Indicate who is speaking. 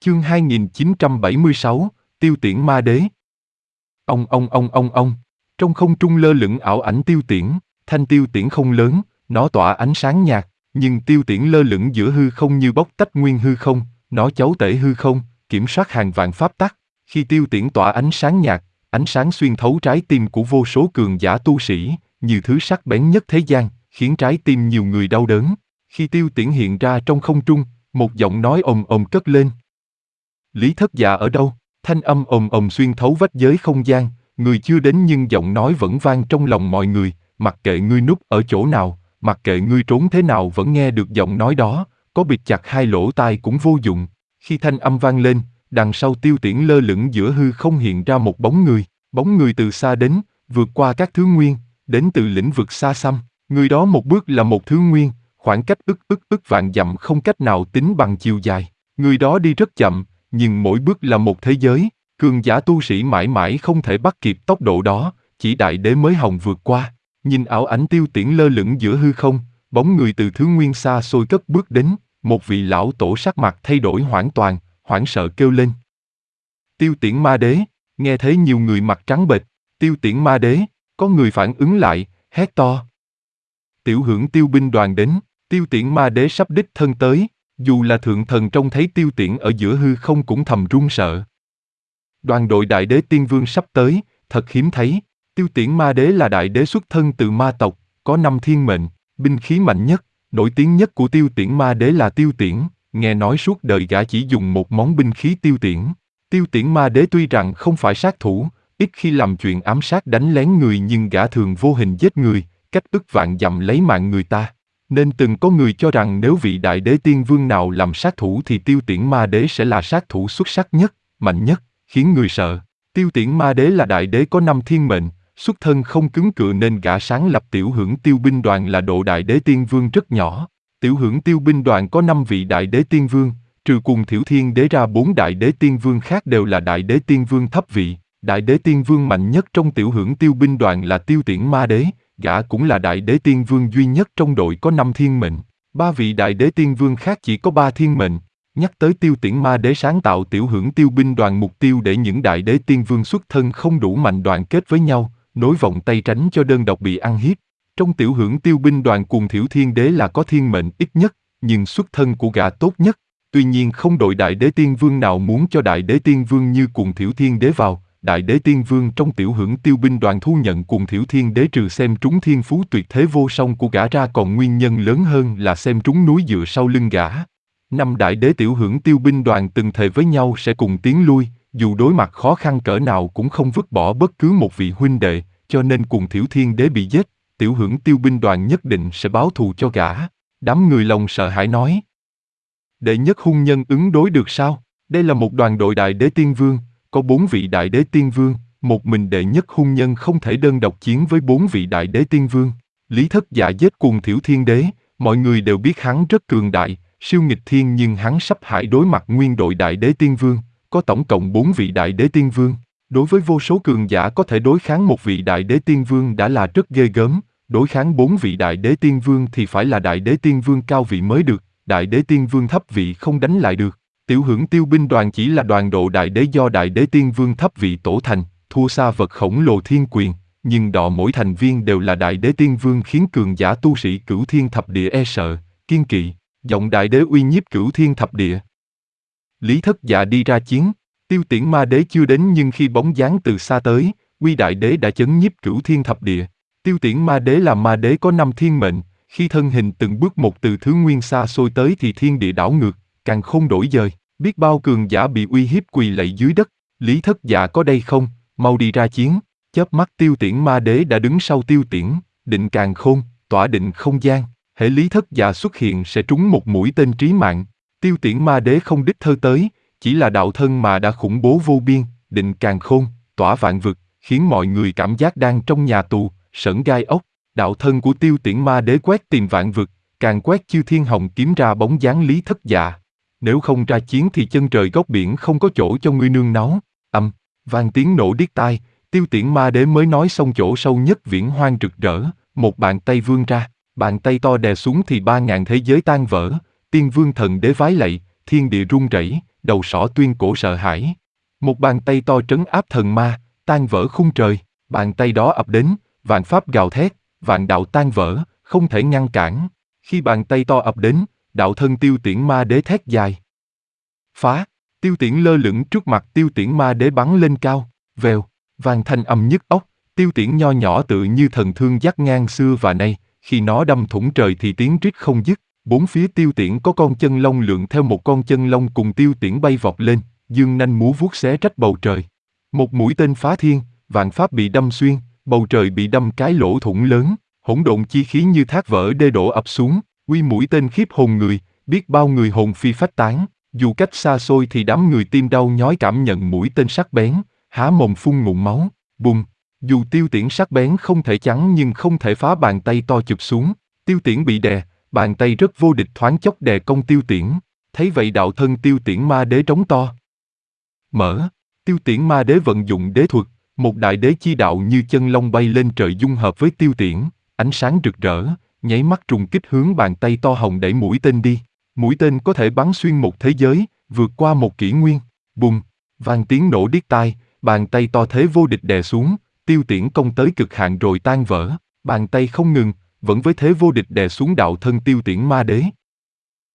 Speaker 1: Chương 2976, Tiêu Tiễn Ma Đế. Ông. Trong không trung lơ lửng ảo ảnh Tiêu Tiễn, thanh Tiêu Tiễn không lớn, nó tỏa ánh sáng nhạt, nhưng Tiêu Tiễn lơ lửng giữa hư không như bóc tách nguyên hư không, nó chúa tể hư không, kiểm soát hàng vạn pháp tắc. Khi Tiêu Tiễn tỏa ánh sáng nhạt, ánh sáng xuyên thấu trái tim của vô số cường giả tu sĩ, như thứ sắc bén nhất thế gian, khiến trái tim nhiều người đau đớn. Khi Tiêu Tiễn hiện ra trong không trung, một giọng nói ồm ồm cất lên. Lý Thất Dạ ở đâu? Thanh âm ồm ồm xuyên thấu vách giới không gian, người chưa đến nhưng giọng nói vẫn vang trong lòng mọi người, mặc kệ ngươi núp ở chỗ nào, mặc kệ ngươi trốn thế nào vẫn nghe được giọng nói đó, có bịt chặt hai lỗ tai cũng vô dụng. Khi thanh âm vang lên, đằng sau Tiêu Tiễn lơ lửng giữa hư không hiện ra một bóng người từ xa đến, vượt qua các thứ nguyên, đến từ lĩnh vực xa xăm, người đó một bước là một thứ nguyên, khoảng cách ức vạn dặm không cách nào tính bằng chiều dài, người đó đi rất chậm, nhưng mỗi bước là một thế giới, cường giả tu sĩ mãi mãi không thể bắt kịp tốc độ đó, chỉ đại đế mới hòng vượt qua. Nhìn ảo ảnh Tiêu Tiễn lơ lửng giữa hư không, bóng người từ thứ nguyên xa xôi cất bước đến, một vị lão tổ sắc mặt thay đổi hoàn toàn, hoảng sợ kêu lên. Tiêu Tiễn Ma Đế, nghe thấy nhiều người mặt trắng bệch, Tiêu Tiễn Ma Đế, có người phản ứng lại, hét to. Tiểu Hưởng Tiêu binh đoàn đến, Tiêu Tiễn Ma Đế sắp đích thân tới, dù là thượng thần trông thấy Tiêu Tiễn ở giữa hư không cũng thầm run sợ. Đoàn đội Đại Đế Tiên Vương sắp tới, thật hiếm thấy. Tiêu Tiễn Ma Đế là đại đế xuất thân từ ma tộc, có 5 thiên mệnh, binh khí mạnh nhất, nổi tiếng nhất của Tiêu Tiễn Ma Đế là Tiêu Tiễn, nghe nói suốt đời gã chỉ dùng một món binh khí Tiêu Tiễn. Tiêu Tiễn Ma Đế tuy rằng không phải sát thủ, ít khi làm chuyện ám sát đánh lén người nhưng gã thường vô hình giết người, cách ức vạn dặm lấy mạng người ta. Nên từng có người cho rằng nếu vị Đại Đế Tiên Vương nào làm sát thủ thì Tiêu Tiễn Ma Đế sẽ là sát thủ xuất sắc nhất, mạnh nhất, khiến người sợ. Tiêu Tiễn Ma Đế là đại đế có 5 thiên mệnh, xuất thân không cứng cựa nên gã sáng lập Tiểu Hưởng Tiêu binh đoàn là độ Đại Đế Tiên Vương rất nhỏ. Tiểu Hưởng Tiêu binh đoàn có 5 vị Đại Đế Tiên Vương, trừ cùng Thiểu Thiên Đế ra 4 Đại Đế Tiên Vương khác đều là Đại Đế Tiên Vương thấp vị. Đại Đế Tiên Vương mạnh nhất trong Tiểu Hưởng Tiêu binh đoàn là Tiêu Tiễn Ma Đế, gã cũng là Đại Đế Tiên Vương duy nhất trong đội có 5 thiên mệnh. 3 vị Đại Đế Tiên Vương khác chỉ có 3 thiên mệnh. Nhắc tới Tiêu Tiễn Ma Đế sáng tạo Tiểu Hưởng Tiêu binh đoàn mục tiêu để những Đại Đế Tiên Vương xuất thân không đủ mạnh đoàn kết với nhau, nối vòng tay tránh cho đơn độc bị ăn hiếp. Trong Tiểu Hưởng Tiêu binh đoàn cùng Thiểu Thiên Đế là có thiên mệnh ít nhất, nhưng xuất thân của gã tốt nhất. Tuy nhiên không đội Đại Đế Tiên Vương nào muốn cho Đại Đế Tiên Vương như cùng Thiểu Thiên Đế vào. Đại Đế Tiên Vương trong Tiểu Hưởng Tiêu binh đoàn thu nhận cùng Thiểu Thiên Đế trừ xem trúng thiên phú tuyệt thế vô song của gã ra còn nguyên nhân lớn hơn là xem trúng núi dựa sau lưng gã. 5 Đại Đế Tiểu Hưởng Tiêu binh đoàn từng thề với nhau sẽ cùng tiến lui, dù đối mặt khó khăn cỡ nào cũng không vứt bỏ bất cứ một vị huynh đệ, cho nên cùng Thiểu Thiên Đế bị giết, Tiểu Hưởng Tiêu binh đoàn nhất định sẽ báo thù cho gã. Đám người lòng sợ hãi nói. Đệ nhất hung nhân ứng đối được sao? Đây là một đoàn đội Đại Đế Tiên Vương, có 4 vị Đại Đế Tiên Vương, một mình đệ nhất hung nhân không thể đơn độc chiến với 4 vị Đại Đế Tiên Vương. Lý Thất Dạ giết cùng Thiểu Thiên Đế, mọi người đều biết hắn rất cường đại, siêu nghịch thiên nhưng hắn sắp hại đối mặt nguyên đội Đại Đế Tiên Vương, có tổng cộng 4 vị Đại Đế Tiên Vương. Đối với vô số cường giả có thể đối kháng một vị Đại Đế Tiên Vương đã là rất ghê gớm, đối kháng 4 vị Đại Đế Tiên Vương thì phải là Đại Đế Tiên Vương cao vị mới được, Đại Đế Tiên Vương thấp vị không đánh lại được. Tiểu Hưởng Tiêu binh đoàn chỉ là đoàn độ Đại Đế do Đại Đế Tiên Vương thấp vị tổ thành, thua xa vật khổng lồ thiên quyền, nhưng đọ mỗi thành viên đều là Đại Đế Tiên Vương khiến cường giả tu sĩ Cửu Thiên Thập Địa e sợ, kiên kỵ. Giọng Đại Đế uy nhiếp Cửu Thiên Thập Địa. Lý Thất Dạ đi ra chiến, Tiêu Tiễn Ma Đế chưa đến nhưng khi bóng dáng từ xa tới, uy Đại Đế đã chấn nhiếp Cửu Thiên Thập Địa. Tiêu Tiễn Ma Đế là ma đế có 5 thiên mệnh, khi thân hình từng bước một từ thứ nguyên xa xôi tới thì thiên địa đảo ngược, càng không đổi dời, biết bao cường giả bị uy hiếp quỳ lạy dưới đất. Lý Thất Dạ có đây không, mau đi ra chiến. Chớp mắt Tiêu Tiễn Ma Đế đã đứng sau Tiêu Tiễn, định càn khôn, tỏa định không gian. Hễ Lý Thất Dạ xuất hiện sẽ trúng một mũi tên trí mạng. Tiêu Tiễn Ma Đế không đích thơ tới, chỉ là đạo thân mà đã khủng bố vô biên, định càn khôn, tỏa vạn vực, khiến mọi người cảm giác đang trong nhà tù, sởn gai ốc. Đạo thân của Tiêu Tiễn Ma Đế quét tìm vạn vực, càng quét chư thiên hồng kiếm ra bóng dáng Lý Thất Dạ. Nếu không ra chiến thì chân trời góc biển không có chỗ cho ngươi nương náu. Vang tiếng nổ điếc tai, Tiêu Tiễn Ma Đế mới nói xong chỗ sâu nhất viễn hoang rực rỡ, một bàn tay vươn ra. Bàn tay to đè xuống thì 3000 thế giới tan vỡ, Tiên Vương Thần Đế vái lạy, thiên địa rung rẩy, đầu sỏ tuyên cổ sợ hãi. Một bàn tay to trấn áp thần ma, tan vỡ khung trời, bàn tay đó ập đến, vạn pháp gào thét, vạn đạo tan vỡ, không thể ngăn cản. Khi bàn tay to ập đến, đạo thân Tiêu Tiễn Ma Đế thét dài. Phá! Tiêu Tiễn lơ lửng trước mặt Tiêu Tiễn Ma Đế bắn lên cao, vèo, vang thanh âm nhức óc. Tiêu Tiễn nho nhỏ tự như thần thương dắt ngang xưa và nay, khi nó đâm thủng trời thì tiếng rít không dứt. Bốn phía Tiêu Tiễn có con chân long lượn theo một con chân long cùng Tiêu Tiễn bay vọt lên, dương nanh múa vuốt xé rách bầu trời. Một mũi tên phá thiên, vạn pháp bị đâm xuyên, bầu trời bị đâm cái lỗ thủng lớn, hỗn độn chi khí như thác vỡ đê đổ ập xuống, uy mũi tên khiếp hồn người, biết bao người hồn phi phách tán. Dù cách xa xôi thì đám người tim đau nhói cảm nhận mũi tên sắc bén, há mồm phun ngụm máu, bùng. Dù Tiêu Tiễn sắc bén không thể chắn nhưng không thể phá bàn tay to chụp xuống. Tiêu Tiễn bị đè, bàn tay rất vô địch thoáng chốc đè công Tiêu Tiễn. Thấy vậy đạo thân Tiêu Tiễn Ma Đế trống to. Mở, Tiêu Tiễn Ma Đế vận dụng đế thuật, một đại đế chi đạo như chân long bay lên trời dung hợp với Tiêu Tiễn, ánh sáng rực rỡ, nháy mắt trùng kích hướng bàn tay to hồng đẩy mũi tên đi. Mũi tên có thể bắn xuyên một thế giới, vượt qua một kỷ nguyên. Bùng, vang tiếng nổ điếc tai, bàn tay to thế vô địch đè xuống, Tiêu Tiễn công tới cực hạn rồi tan vỡ. Bàn tay không ngừng, vẫn với thế vô địch đè xuống đạo thân Tiêu Tiễn Ma Đế.